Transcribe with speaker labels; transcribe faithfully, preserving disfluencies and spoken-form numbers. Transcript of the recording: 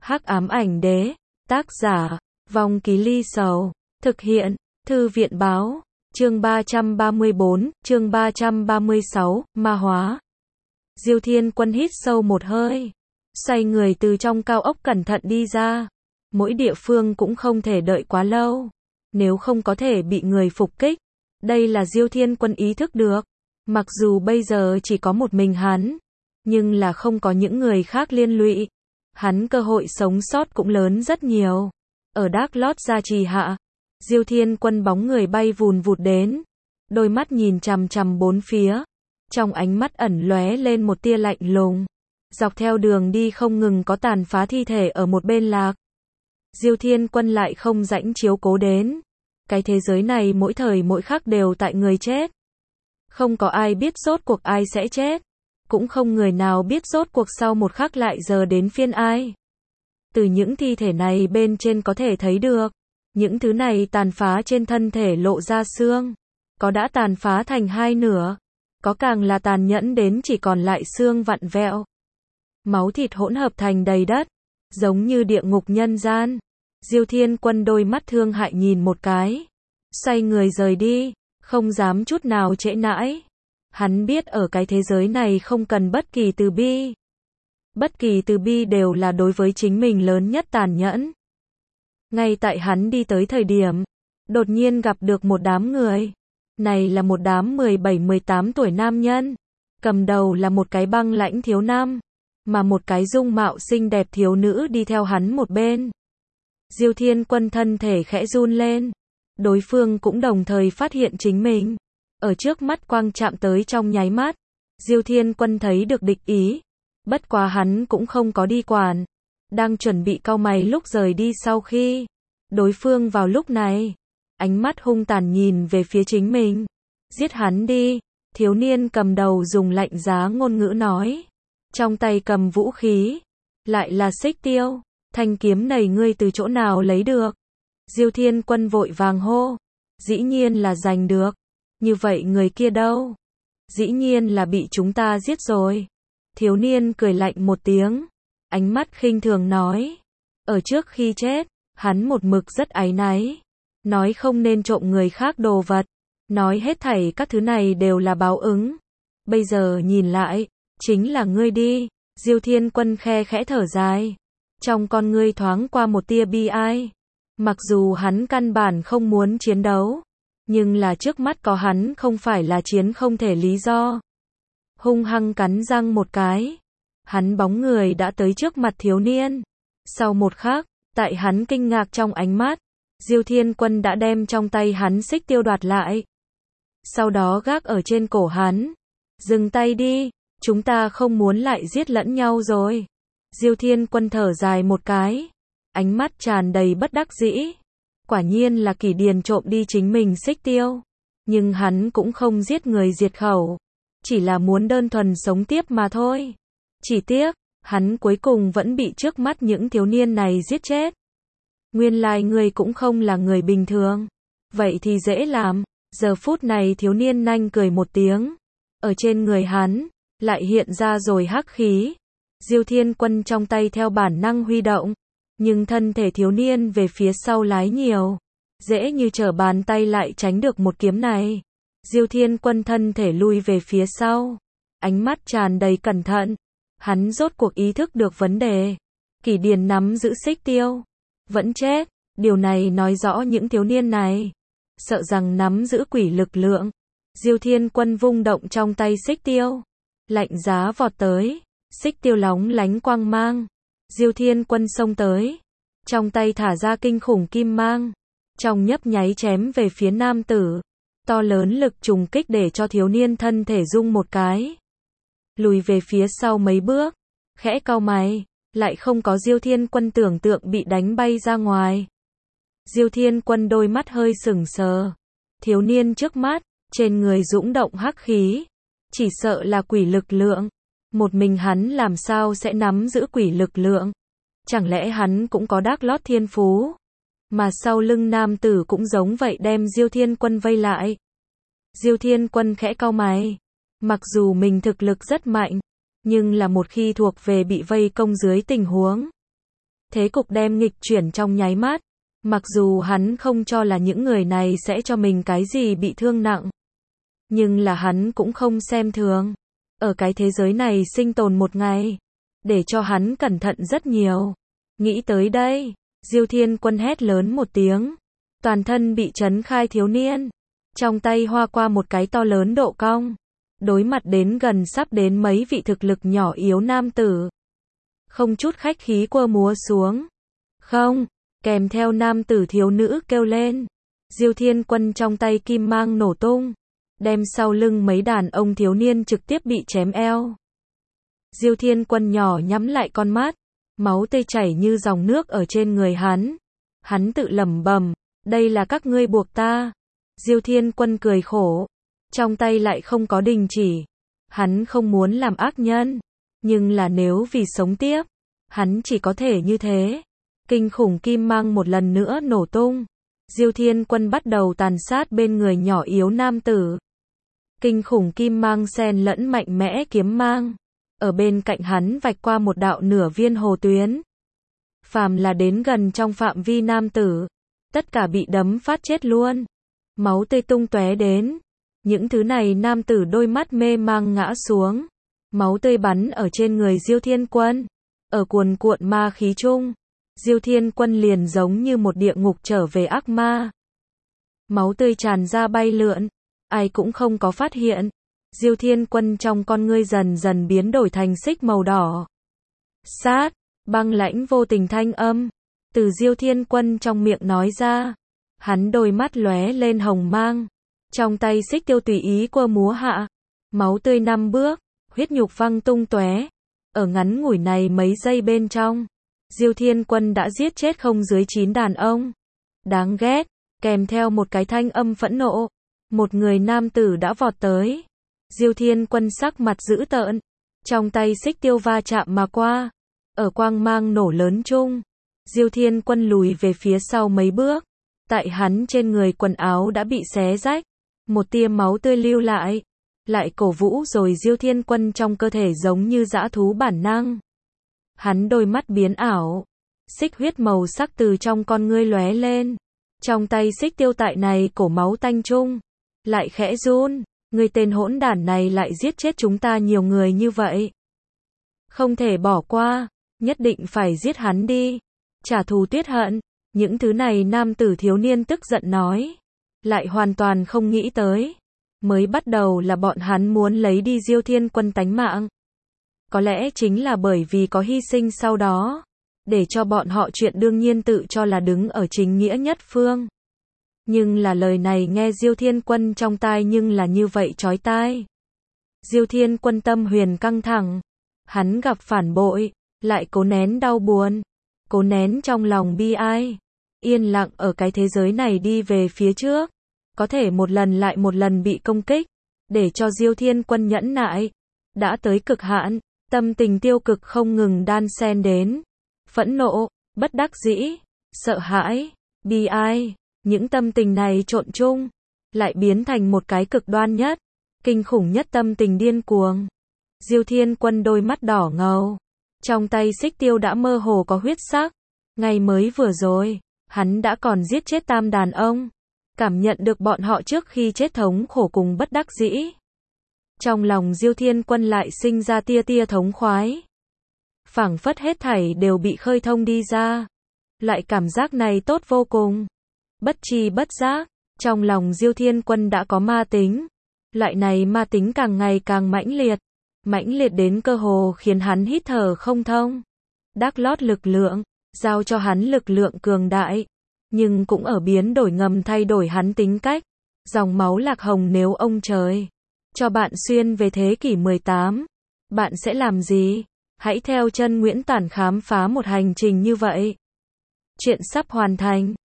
Speaker 1: Hắc ám ảnh đế, tác giả, Vong Ký Ly Sầu, thực hiện, Thư viện báo, chương ba trăm ba mươi bốn, chương ba trăm ba mươi sáu, ma hóa. Diêu Thiên Quân hít sâu một hơi, xoay người từ trong cao ốc cẩn thận đi ra. Mỗi địa phương cũng không thể đợi quá lâu, nếu không có thể bị người phục kích. Đây là Diêu Thiên Quân ý thức được, mặc dù bây giờ chỉ có một mình hắn, nhưng là không có những người khác liên lụy, hắn cơ hội sống sót cũng lớn rất nhiều. Ở Dark Lord gia trì hạ, Diêu Thiên Quân bóng người bay vùn vụt đến, đôi mắt nhìn chằm chằm bốn phía, trong ánh mắt ẩn lóe lên một tia lạnh lùng. Dọc theo đường đi không ngừng có tàn phá thi thể ở một bên lạc. Diêu Thiên Quân lại không rãnh chiếu cố đến. Cái thế giới này mỗi thời mỗi khắc đều tại người chết. Không có ai biết rốt cuộc ai sẽ chết. Cũng không người nào biết rốt cuộc sau một khắc lại giờ đến phiên ai. Từ những thi thể này bên trên có thể thấy được, những thứ này tàn phá trên thân thể lộ ra xương. Có đã tàn phá thành hai nửa, có càng là tàn nhẫn đến chỉ còn lại xương vặn vẹo. Máu thịt hỗn hợp thành đầy đất, giống như địa ngục nhân gian. Diêu Thiên Quân đôi mắt thương hại nhìn một cái, xoay người rời đi, không dám chút nào trễ nãi. Hắn biết ở cái thế giới này không cần bất kỳ từ bi. Bất kỳ từ bi đều là đối với chính mình lớn nhất tàn nhẫn. Ngay tại hắn đi tới thời điểm, đột nhiên gặp được một đám người. Này là một đám mười bảy mười tám tuổi nam nhân. Cầm đầu là một cái băng lãnh thiếu nam, mà một cái dung mạo xinh đẹp thiếu nữ đi theo hắn một bên. Diêu Thiên Quân thân thể khẽ run lên. Đối phương cũng đồng thời phát hiện chính mình. Ở trước mắt quang chạm tới trong nháy mắt. Diêu Thiên Quân thấy được địch ý. Bất quá hắn cũng không có đi quản. Đang chuẩn bị cau mày lúc rời đi sau khi. Đối phương vào lúc này. Ánh mắt hung tàn nhìn về phía chính mình. Giết hắn đi. Thiếu niên cầm đầu dùng lạnh giá ngôn ngữ nói. Trong tay cầm vũ khí. Lại là xích tiêu. Thanh kiếm này ngươi từ chỗ nào lấy được? Diêu Thiên Quân vội vàng hô. Dĩ nhiên là giành được. Như vậy người kia đâu? Dĩ nhiên là bị chúng ta giết rồi. Thiếu niên cười lạnh một tiếng. Ánh mắt khinh thường nói. Ở trước khi chết, hắn một mực rất áy náy. Nói không nên trộm người khác đồ vật. Nói hết thảy các thứ này đều là báo ứng. Bây giờ nhìn lại, chính là ngươi đi. Diêu Thiên Quân khe khẽ thở dài. Trong con ngươi thoáng qua một tia bi ai. Mặc dù hắn căn bản không muốn chiến đấu, nhưng là trước mắt có hắn không phải là chiến không thể lý do. Hung hăng cắn răng một cái. Hắn bóng người đã tới trước mặt thiếu niên. Sau một khắc, tại hắn kinh ngạc trong ánh mắt, Diêu Thiên Quân đã đem trong tay hắn xích tiêu đoạt lại. Sau đó gác ở trên cổ hắn. Dừng tay đi, chúng ta không muốn lại giết lẫn nhau rồi. Diêu Thiên Quân thở dài một cái, ánh mắt tràn đầy bất đắc dĩ. Quả nhiên là Kỷ Điền trộm đi chính mình xích tiêu, nhưng hắn cũng không giết người diệt khẩu, chỉ là muốn đơn thuần sống tiếp mà thôi. Chỉ tiếc, hắn cuối cùng vẫn bị trước mắt những thiếu niên này giết chết. Nguyên lai ngươi cũng không là người bình thường. Vậy thì dễ làm. Giờ phút này thiếu niên nanh cười một tiếng, ở trên người hắn lại hiện ra rồi hắc khí. Diêu Thiên Quân trong tay theo bản năng huy động, nhưng thân thể thiếu niên về phía sau lái nhiều, dễ như trở bàn tay lại tránh được một kiếm này. Diêu Thiên Quân thân thể lui về phía sau, ánh mắt tràn đầy cẩn thận. Hắn rốt cuộc ý thức được vấn đề. Kỷ Điền nắm giữ xích tiêu, vẫn chết. Điều này nói rõ những thiếu niên này sợ rằng nắm giữ quỷ lực lượng. Diêu Thiên Quân vung động trong tay xích tiêu, lạnh giá vọt tới. Xích tiêu lóng lánh quang mang. Diêu Thiên Quân xông tới, trong tay thả ra kinh khủng kim mang, trong nhấp nháy chém về phía nam tử. To lớn lực trùng kích để cho thiếu niên thân thể rung một cái, lùi về phía sau mấy bước, khẽ cau mày, lại không có Diêu Thiên Quân tưởng tượng bị đánh bay ra ngoài. Diêu Thiên Quân đôi mắt hơi sững sờ. Thiếu niên trước mắt, trên người dũng động hắc khí, chỉ sợ là quỷ lực lượng. Một mình hắn làm sao sẽ nắm giữ quỷ lực lượng? Chẳng lẽ hắn cũng có Dark Lord thiên phú? Mà sau lưng nam tử cũng giống vậy đem Diêu Thiên Quân vây lại. Diêu Thiên Quân khẽ cau mày. Mặc dù mình thực lực rất mạnh, nhưng là một khi thuộc về bị vây công dưới tình huống, Thế cục đem nghịch chuyển trong nháy mắt. Mặc dù hắn không cho là những người này sẽ cho mình cái gì bị thương nặng. Nhưng là hắn cũng không xem thường. Ở cái thế giới này sinh tồn một ngày. Để cho hắn cẩn thận rất nhiều. Nghĩ tới đây, Diêu Thiên Quân hét lớn một tiếng. Toàn thân bị chấn khai thiếu niên. Trong tay hoa qua một cái to lớn độ cong. Đối mặt đến gần sắp đến mấy vị thực lực nhỏ yếu nam tử. Không chút khách khí quơ múa xuống. Không, kèm theo nam tử thiếu nữ kêu lên. Diêu Thiên Quân trong tay kim mang nổ tung. Đem sau lưng mấy đàn ông thiếu niên trực tiếp bị chém eo. Diêu Thiên Quân nhỏ nhắm lại con mắt. Máu tươi chảy như dòng nước ở trên người hắn. Hắn tự lẩm bẩm, đây là các ngươi buộc ta. Diêu Thiên Quân cười khổ. Trong tay lại không có đình chỉ. Hắn không muốn làm ác nhân. Nhưng là nếu vì sống tiếp, hắn chỉ có thể như thế. Kinh khủng kim mang một lần nữa nổ tung. Diêu Thiên Quân bắt đầu tàn sát bên người nhỏ yếu nam tử. Kinh khủng kim mang xen lẫn mạnh mẽ kiếm mang. Ở bên cạnh hắn vạch qua một đạo nửa viên hồ tuyến. Phàm là đến gần trong phạm vi nam tử, tất cả bị đấm phát chết luôn. Máu tươi tung tóe đến. Những thứ này nam tử đôi mắt mê mang ngã xuống. Máu tươi bắn ở trên người Diêu Thiên Quân. Ở cuồn cuộn ma khí chung, Diêu Thiên Quân liền giống như một địa ngục trở về ác ma. Máu tươi tràn ra bay lượn. Ai cũng không có phát hiện. Diêu Thiên Quân trong con ngươi dần dần biến đổi thành xích màu đỏ. Sát, băng lãnh vô tình thanh âm. Từ Diêu Thiên Quân trong miệng nói ra. Hắn đôi mắt lóe lên hồng mang. Trong tay xích tiêu tùy ý quơ múa hạ. Máu tươi năm bước, huyết nhục văng tung tóe. Ở ngắn ngủi này mấy giây bên trong, Diêu Thiên Quân đã giết chết không dưới chín đàn ông. Đáng ghét, kèm theo một cái thanh âm phẫn nộ. Một người nam tử đã vọt tới. Diêu Thiên Quân sắc mặt dữ tợn. Trong tay xích tiêu va chạm mà qua. Ở quang mang nổ lớn chung, Diêu Thiên Quân lùi về phía sau mấy bước. Tại hắn trên người quần áo đã bị xé rách. Một tia máu tươi lưu lại. Lại cổ vũ rồi Diêu Thiên Quân trong cơ thể giống như dã thú bản năng. Hắn đôi mắt biến ảo. Xích huyết màu sắc từ trong con ngươi lóe lên. Trong tay xích tiêu tại này cổ máu tanh chung. Lại khẽ run. Người tên hỗn đản này lại giết chết chúng ta nhiều người như vậy. Không thể bỏ qua. Nhất định phải giết hắn đi. Trả thù tuyết hận. Những thứ này nam tử thiếu niên tức giận nói. Lại hoàn toàn không nghĩ tới. Mới bắt đầu là bọn hắn muốn lấy đi Diêu Thiên Quân tánh mạng. Có lẽ chính là bởi vì có hy sinh sau đó. Để cho bọn họ chuyện đương nhiên tự cho là đứng ở chính nghĩa nhất phương. Nhưng là lời này nghe Diêu Thiên Quân trong tai nhưng là như vậy chói tai. Diêu Thiên Quân tâm huyền căng thẳng. Hắn gặp phản bội. Lại cố nén đau buồn. Cố nén trong lòng bi ai. Yên lặng ở cái thế giới này đi về phía trước. Có thể một lần lại một lần bị công kích. Để cho Diêu Thiên Quân nhẫn nại. Đã tới cực hạn. Tâm tình tiêu cực không ngừng đan xen đến. Phẫn nộ, bất đắc dĩ, sợ hãi, bi ai. Những tâm tình này trộn chung. Lại biến thành một cái cực đoan nhất. Kinh khủng nhất tâm tình điên cuồng. Diêu Thiên Quân đôi mắt đỏ ngầu. Trong tay xích tiêu đã mơ hồ có huyết sắc. Ngày mới vừa rồi, hắn đã còn giết chết tam đàn ông. Cảm nhận được bọn họ trước khi chết thống khổ cùng bất đắc dĩ. Trong lòng Diêu Thiên Quân lại sinh ra tia tia thống khoái. Phảng phất hết thảy đều bị khơi thông đi ra. Loại cảm giác này tốt vô cùng. Bất tri bất giác, trong lòng Diêu Thiên Quân đã có ma tính. Loại này ma tính càng ngày càng mãnh liệt. Mãnh liệt đến cơ hồ khiến hắn hít thở không thông. Đắc lót lực lượng, giao cho hắn lực lượng cường đại. Nhưng cũng ở biến đổi ngầm thay đổi hắn tính cách. Dòng máu lạc hồng nếu ông trời cho bạn xuyên về thế kỷ mười tám, bạn sẽ làm gì? Hãy theo chân Nguyễn Tản khám phá một hành trình như vậy. Chuyện sắp hoàn thành.